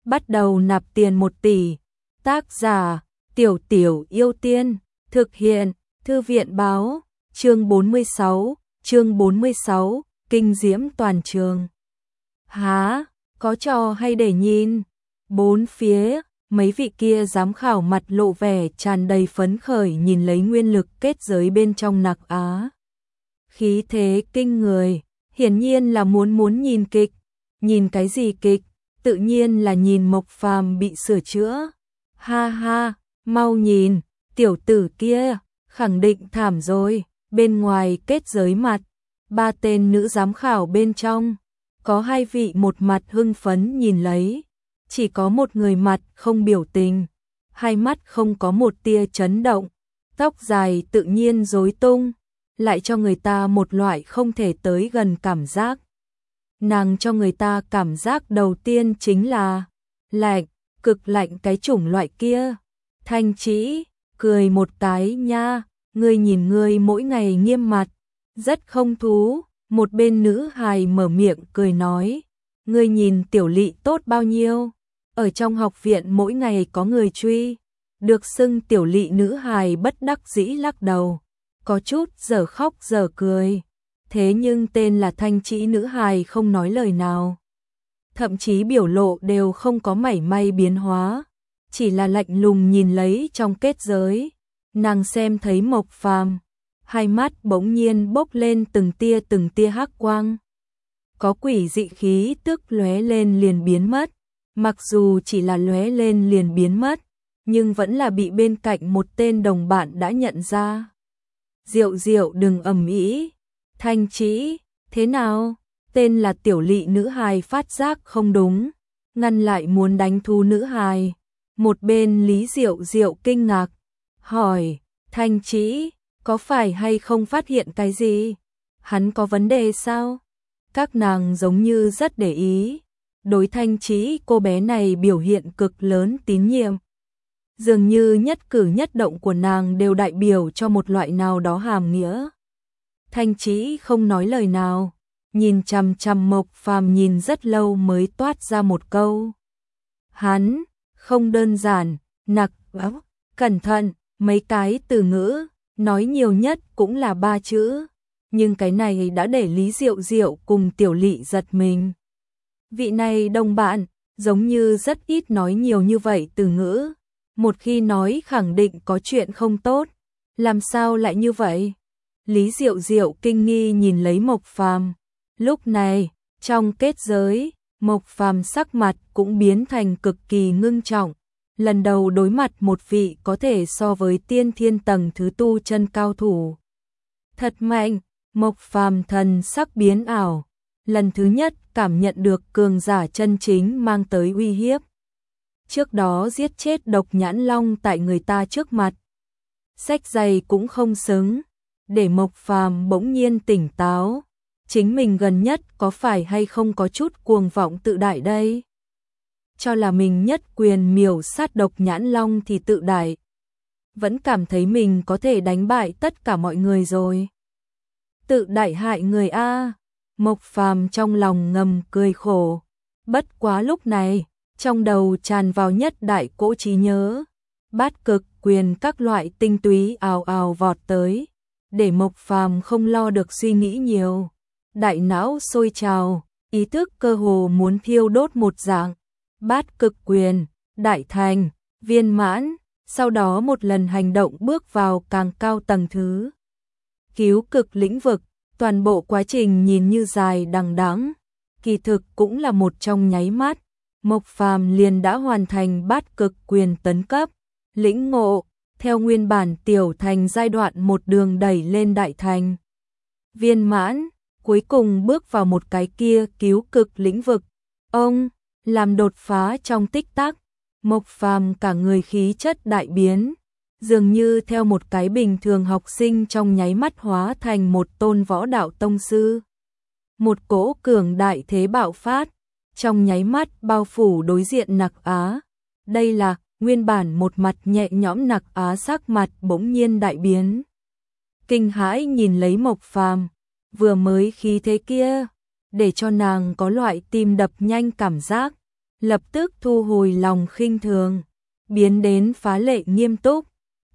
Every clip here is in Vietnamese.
bắt đầu nạp tiền 1 tỷ. Tác giả: Tiểu Tiểu Yêu Tiên, thực hiện: Thư viện báo, chương 46, kinh diễm toàn trường. Hả, có trò hay để nhìn? Bốn phía, mấy vị kia giám khảo mặt lộ vẻ tràn đầy phấn khởi nhìn lấy nguyên lực kết giới bên trong nặc á. Khí thế kinh người, hiển nhiên là muốn nhìn kịch. Nhìn cái gì kịch? Tự nhiên là nhìn Mộc Phàm bị sửa chữa. Ha ha, mau nhìn, tiểu tử kia, khẳng định thảm rồi. Bên ngoài kết giới mặt, 3 tên nữ giám khảo bên trong, có 2 vị một mặt hưng phấn nhìn lấy, chỉ có một người mặt không biểu tình, hai mắt không có một tia chấn động, tóc dài tự nhiên rối tung, lại cho người ta một loại không thể tới gần cảm giác. Nàng cho người ta cảm giác đầu tiên chính là lạnh, cực lạnh cái chủng loại kia. Thanh Trĩ, cười một cái nha, ngươi nhìn ngươi mỗi ngày nghiêm mặt, rất không thú. Một bên nữ hài mở miệng cười nói, ngươi nhìn Tiểu Lị tốt bao nhiêu, ở trong học viện mỗi ngày có người truy. Được xưng Tiểu Lị nữ hài bất đắc dĩ lắc đầu, có chút dở khóc dở cười. Thế nhưng tên là Thanh Trĩ nữ hài không nói lời nào, thậm chí biểu lộ đều không có mảy may biến hóa, chỉ là lạnh lùng nhìn lấy trong kết giới. Nàng xem thấy Mộc Phàm, hai mắt bỗng nhiên bốc lên từng tia hắc quang. Có quỷ dị khí tức lóe lên liền biến mất, mặc dù chỉ là lóe lên liền biến mất, nhưng vẫn là bị bên cạnh một tên đồng bạn đã nhận ra. Diệu Diệu đừng ầm ĩ. Thanh Trĩ, thế nào? Tên là Tiểu Lị nữ hài phát giác không đúng, ngăn lại muốn đánh thu nữ hài. Một bên Lý Diệu Diệu kinh ngạc, hỏi, Thanh Trĩ, có phải hay không phát hiện cái gì? Hắn có vấn đề sao? Các nàng giống như rất để ý, đối Thanh Trĩ cô bé này biểu hiện cực lớn tín nhiệm. Dường như nhất cử nhất động của nàng đều đại biểu cho một loại nào đó hàm nghĩa. Thanh Trĩ không nói lời nào, nhìn chằm chằm Mộc Phàm nhìn rất lâu mới toát ra một câu. Hắn, không đơn giản, nặc, cẩn thận, mấy cái từ ngữ, nói nhiều nhất cũng là 3 chữ. Nhưng cái này đã để Lý Diệu Diệu cùng Tiểu Lị giật mình. Vị này đồng bạn, giống như rất ít nói nhiều như vậy từ ngữ. Một khi nói khẳng định có chuyện không tốt, làm sao lại như vậy? Lý Diệu Diệu kinh nghi nhìn lấy Mộc Phàm. Lúc này, trong kết giới, Mộc Phàm sắc mặt cũng biến thành cực kỳ ngưng trọng. Lần đầu đối mặt một vị có thể so với tiên thiên tầng thứ tu chân cao thủ. Thật mạnh, Mộc Phàm thần sắc biến ảo. Lần thứ nhất cảm nhận được cường giả chân chính mang tới uy hiếp. Trước đó giết chết Độc Nhãn Long tại người ta trước mặt, xách giày cũng không xứng, để Mộc Phàm bỗng nhiên tỉnh táo. Chính mình gần nhất có phải hay không có chút cuồng vọng tự đại đây? Cho là mình nhất quyền miểu sát Độc Nhãn Long thì tự đại. Vẫn cảm thấy mình có thể đánh bại tất cả mọi người rồi. Tự đại hại người a. Mộc Phàm trong lòng ngầm cười khổ. Bất quá lúc này, trong đầu tràn vào nhất đại cỗ trí nhớ. Bát cực quyền các loại tinh túy ào ào vọt tới, để Mộc Phàm không lo được suy nghĩ nhiều. Đại não sôi trào, ý thức cơ hồ muốn thiêu đốt một dạng. Bát cực quyền, đại thành, viên mãn, sau đó một lần hành động bước vào càng cao tầng thứ. Cứu cực lĩnh vực, toàn bộ quá trình nhìn như dài đằng đẵng, kỳ thực cũng là một trong nháy mắt. Mộc Phàm liền đã hoàn thành bát cực quyền tấn cấp, lĩnh ngộ, theo nguyên bản tiểu thành giai đoạn một đường đẩy lên đại thành. Viên mãn, cuối cùng bước vào một cái kia cứu cực lĩnh vực. Ông làm đột phá trong tích tắc, Mộc Phàm cả người khí chất đại biến, dường như theo một cái bình thường học sinh trong nháy mắt hóa thành một tôn võ đạo tông sư. Một cỗ cường đại thế bạo phát, trong nháy mắt bao phủ đối diện Nặc Á. Đây là nguyên bản một mặt nhẹ nhõm Nặc Á sắc mặt bỗng nhiên đại biến. Kinh hãi nhìn lấy Mộc Phàm, vừa mới khí thế kia, để cho nàng có loại tim đập nhanh cảm giác. lập tức thu hồi lòng khinh thường, biến đến phá lệ nghiêm túc.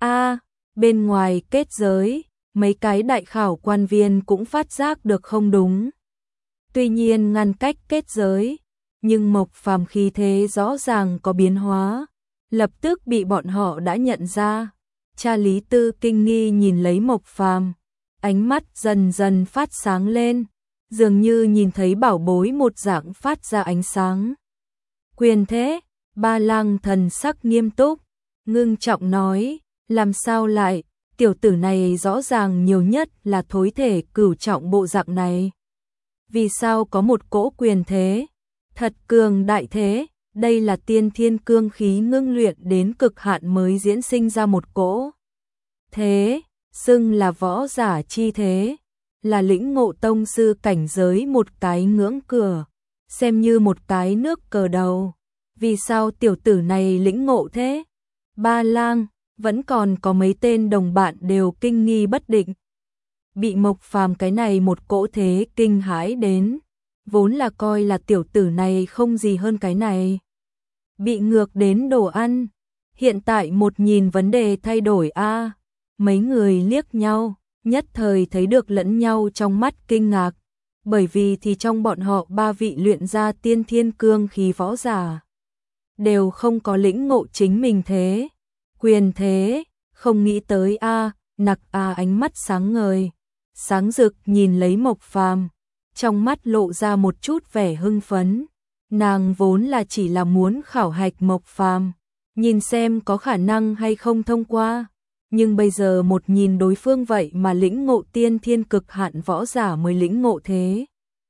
Bên ngoài kết giới, mấy cái đại khảo quan viên cũng phát giác được không đúng. Tuy nhiên ngăn cách kết giới, nhưng Mộc Phàm khí thế rõ ràng có biến hóa, lập tức bị bọn họ đã nhận ra. Cha Lý Tư kinh nghi nhìn lấy Mộc Phàm, ánh mắt dần dần phát sáng lên, dường như nhìn thấy bảo bối một dạng phát ra ánh sáng. Quyền thế, Ba Lang thần sắc nghiêm túc, ngưng trọng nói, làm sao lại, tiểu tử này rõ ràng nhiều nhất là thối thể cửu trọng bộ dạng này. Vì sao có một cỗ quyền thế, thật cường đại thế, đây là tiên thiên cương khí ngưng luyện đến cực hạn mới diễn sinh ra một cỗ. Thế, xưng là võ giả chi thế, là lĩnh ngộ tông sư cảnh giới một cái ngưỡng cửa, xem như một cái nước cờ đầu. Vì sao tiểu tử này lĩnh ngộ thế? Ba Lang, vẫn còn có mấy tên đồng bạn đều kinh nghi bất định. Bị Mộc Phàm cái này một cỗ thế kinh hãi đến, vốn là coi là tiểu tử này không gì hơn cái này. Bị ngược đến đồ ăn, hiện tại một nhìn vấn đề thay đổi mấy người liếc nhau, nhất thời thấy được lẫn nhau trong mắt kinh ngạc, bởi vì thì trong bọn họ ba vị luyện ra tiên thiên cương khí võ giả, đều không có lĩnh ngộ chính mình thế, quyền thế, không nghĩ tới Nặc ánh mắt sáng ngời, sáng rực nhìn lấy Mộc Phàm, trong mắt lộ ra một chút vẻ hưng phấn. Nàng vốn là chỉ là muốn khảo hạch Mộc Phàm, nhìn xem có khả năng hay không thông qua, nhưng bây giờ một nhìn đối phương vậy mà lĩnh ngộ tiên thiên cực hạn võ giả mới lĩnh ngộ thế.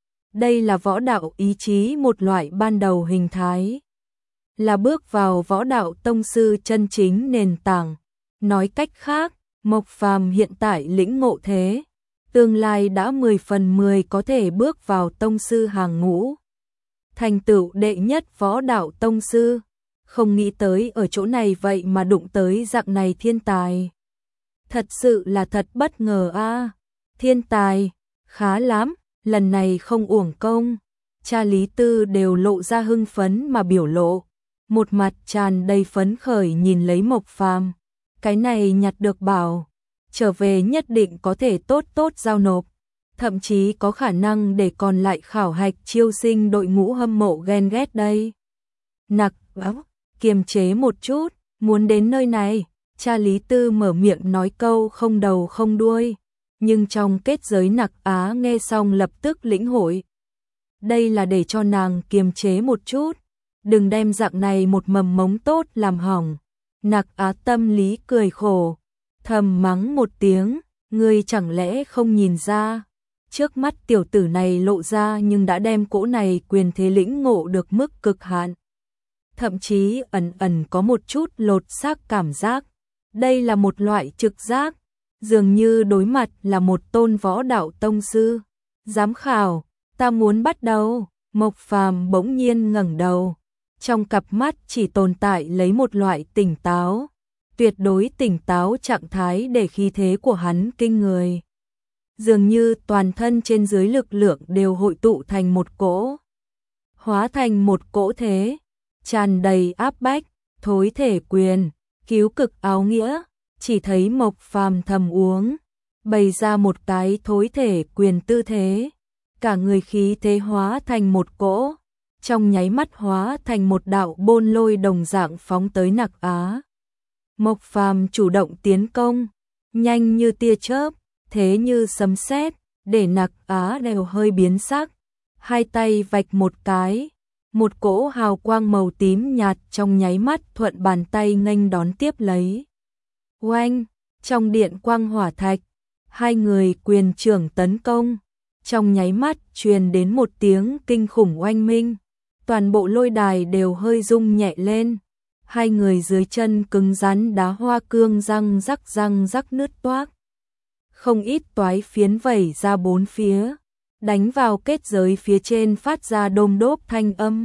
Đây là võ đạo ý chí một loại ban đầu hình thái, là bước vào võ đạo tông sư chân chính nền tảng. Nói cách khác, Mộc Phàm hiện tại lĩnh ngộ thế, tương lai đã 10 phần 10 có thể bước vào tông sư hàng ngũ, thành tựu đệ nhất võ đạo tông sư. Không nghĩ tới ở chỗ này vậy mà đụng tới dạng này thiên tài. Thật sự là thật bất ngờ Thiên tài, khá lắm, lần này không uổng công. Cha Lý Tư đều lộ ra hưng phấn mà biểu lộ, một mặt tràn đầy phấn khởi nhìn lấy Mộc Phàm. Cái này nhặt được bảo, trở về nhất định có thể tốt tốt giao nộp, thậm chí có khả năng để còn lại khảo hạch chiêu sinh đội ngũ hâm mộ ghen ghét đây. Nặc kiềm chế một chút, muốn đến nơi này, cha Lý Tư mở miệng nói câu không đầu không đuôi, nhưng trong kết giới Nặc nghe xong lập tức lĩnh hội. Đây là để cho nàng kiềm chế một chút, đừng đem dạng này một mầm mống tốt làm hỏng. Nặc tâm lý cười khổ, thầm mắng một tiếng, ngươi chẳng lẽ không nhìn ra, trước mắt tiểu tử này lộ ra nhưng đã đem cỗ này quyền thế lĩnh ngộ được mức cực hạn. Thậm chí ẩn ẩn có một chút lột xác cảm giác, đây là một loại trực giác, dường như đối mặt là một tôn võ đạo tông sư. Giám khảo, ta muốn bắt đầu. Mộc Phàm bỗng nhiên ngẩng đầu, trong cặp mắt chỉ tồn tại lấy một loại tỉnh táo, tuyệt đối tỉnh táo trạng thái để khí thế của hắn kinh người. Dường như toàn thân trên dưới lực lượng đều hội tụ thành một cỗ, hóa thành một cỗ thế, tràn đầy áp bách, thối thể quyền, cứu cực áo nghĩa. Chỉ thấy Mộc Phàm thầm uống, bày ra một cái thối thể quyền tư thế, cả người khí thế hóa thành một cỗ, trong nháy mắt hóa thành một đạo bôn lôi đồng dạng phóng tới Nặc Mộc Phàm chủ động tiến công, nhanh như tia chớp, thế như sấm sét, để Nặc đều hơi biến sắc, hai tay vạch một cái, một cỗ hào quang màu tím nhạt trong nháy mắt thuận bàn tay nghênh đón tiếp lấy. Oanh, trong điện quang hỏa thạch, hai người quyền trưởng tấn công, trong nháy mắt truyền đến một tiếng kinh khủng oanh minh, toàn bộ lôi đài đều hơi rung nhẹ lên, hai người dưới chân cứng rắn đá hoa cương răng rắc nứt toác. Không ít toái phiến vẩy ra bốn phía, đánh vào kết giới phía trên phát ra đôm đốp thanh âm.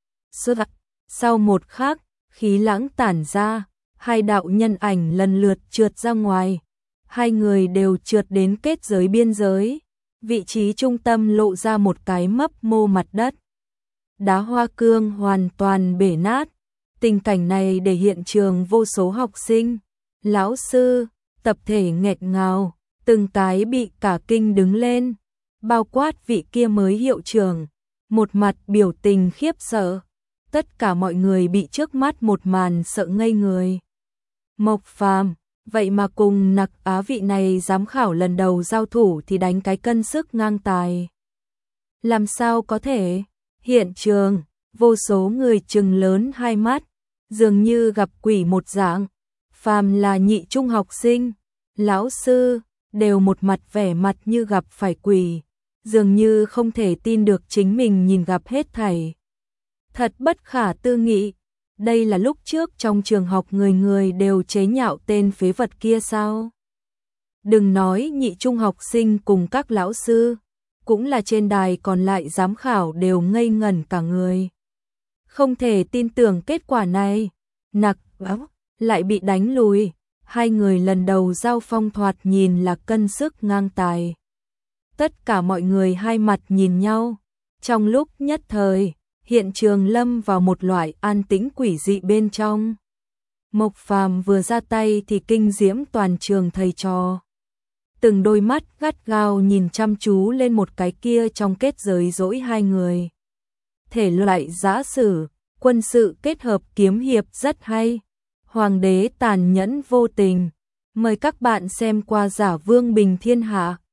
Sau một khắc, khí lãng tản ra, hai đạo nhân ảnh lần lượt trượt ra ngoài, hai người đều trượt đến kết giới biên giới, vị trí trung tâm lộ ra một cái mấp mô mặt đất. đá hoa cương hoàn toàn bể nát. Tình cảnh này để hiện trường vô số học sinh, lão sư, tập thể nghẹt ngào, từng cái bị cả kinh đứng lên, bao quát vị kia mới hiệu trưởng, một mặt biểu tình khiếp sợ. Tất cả mọi người bị trước mắt một màn sợ ngây người. Mộc Phàm, vậy mà cùng Nặc Á vị này giám khảo lần đầu giao thủ thì đánh cái cân sức ngang tài. Làm sao có thể? Hiện trường, vô số người trừng lớn hai mắt, dường như gặp quỷ một dạng. Phàm là nhị trung học sinh, lão sư, đều một mặt vẻ mặt như gặp phải quỷ, dường như không thể tin được chính mình nhìn gặp hết thảy. Thật bất khả tư nghị, đây là lúc trước trong trường học người người đều chế nhạo tên phế vật kia sao? Đừng nói nhị trung học sinh cùng các lão sư, cũng là trên đài còn lại giám khảo đều ngây ngẩn cả người. Không thể tin tưởng kết quả này, Nặc Á lại bị đánh lùi, hai người lần đầu giao phong thoạt nhìn là cân sức ngang tài. Tất cả mọi người hai mặt nhìn nhau, trong lúc nhất thời, hiện trường lâm vào một loại an tĩnh quỷ dị bên trong. Mộc Phàm vừa ra tay thì kinh diễm toàn trường thầy trò. Từng đôi mắt gắt gao nhìn chăm chú lên một cái kia trong kết giới dỗi hai người. Thể loại giã sử, quân sự kết hợp kiếm hiệp rất hay. Hoàng đế tàn nhẫn vô tình. Mời các bạn xem qua Giả Vương Bình Thiên Hạ.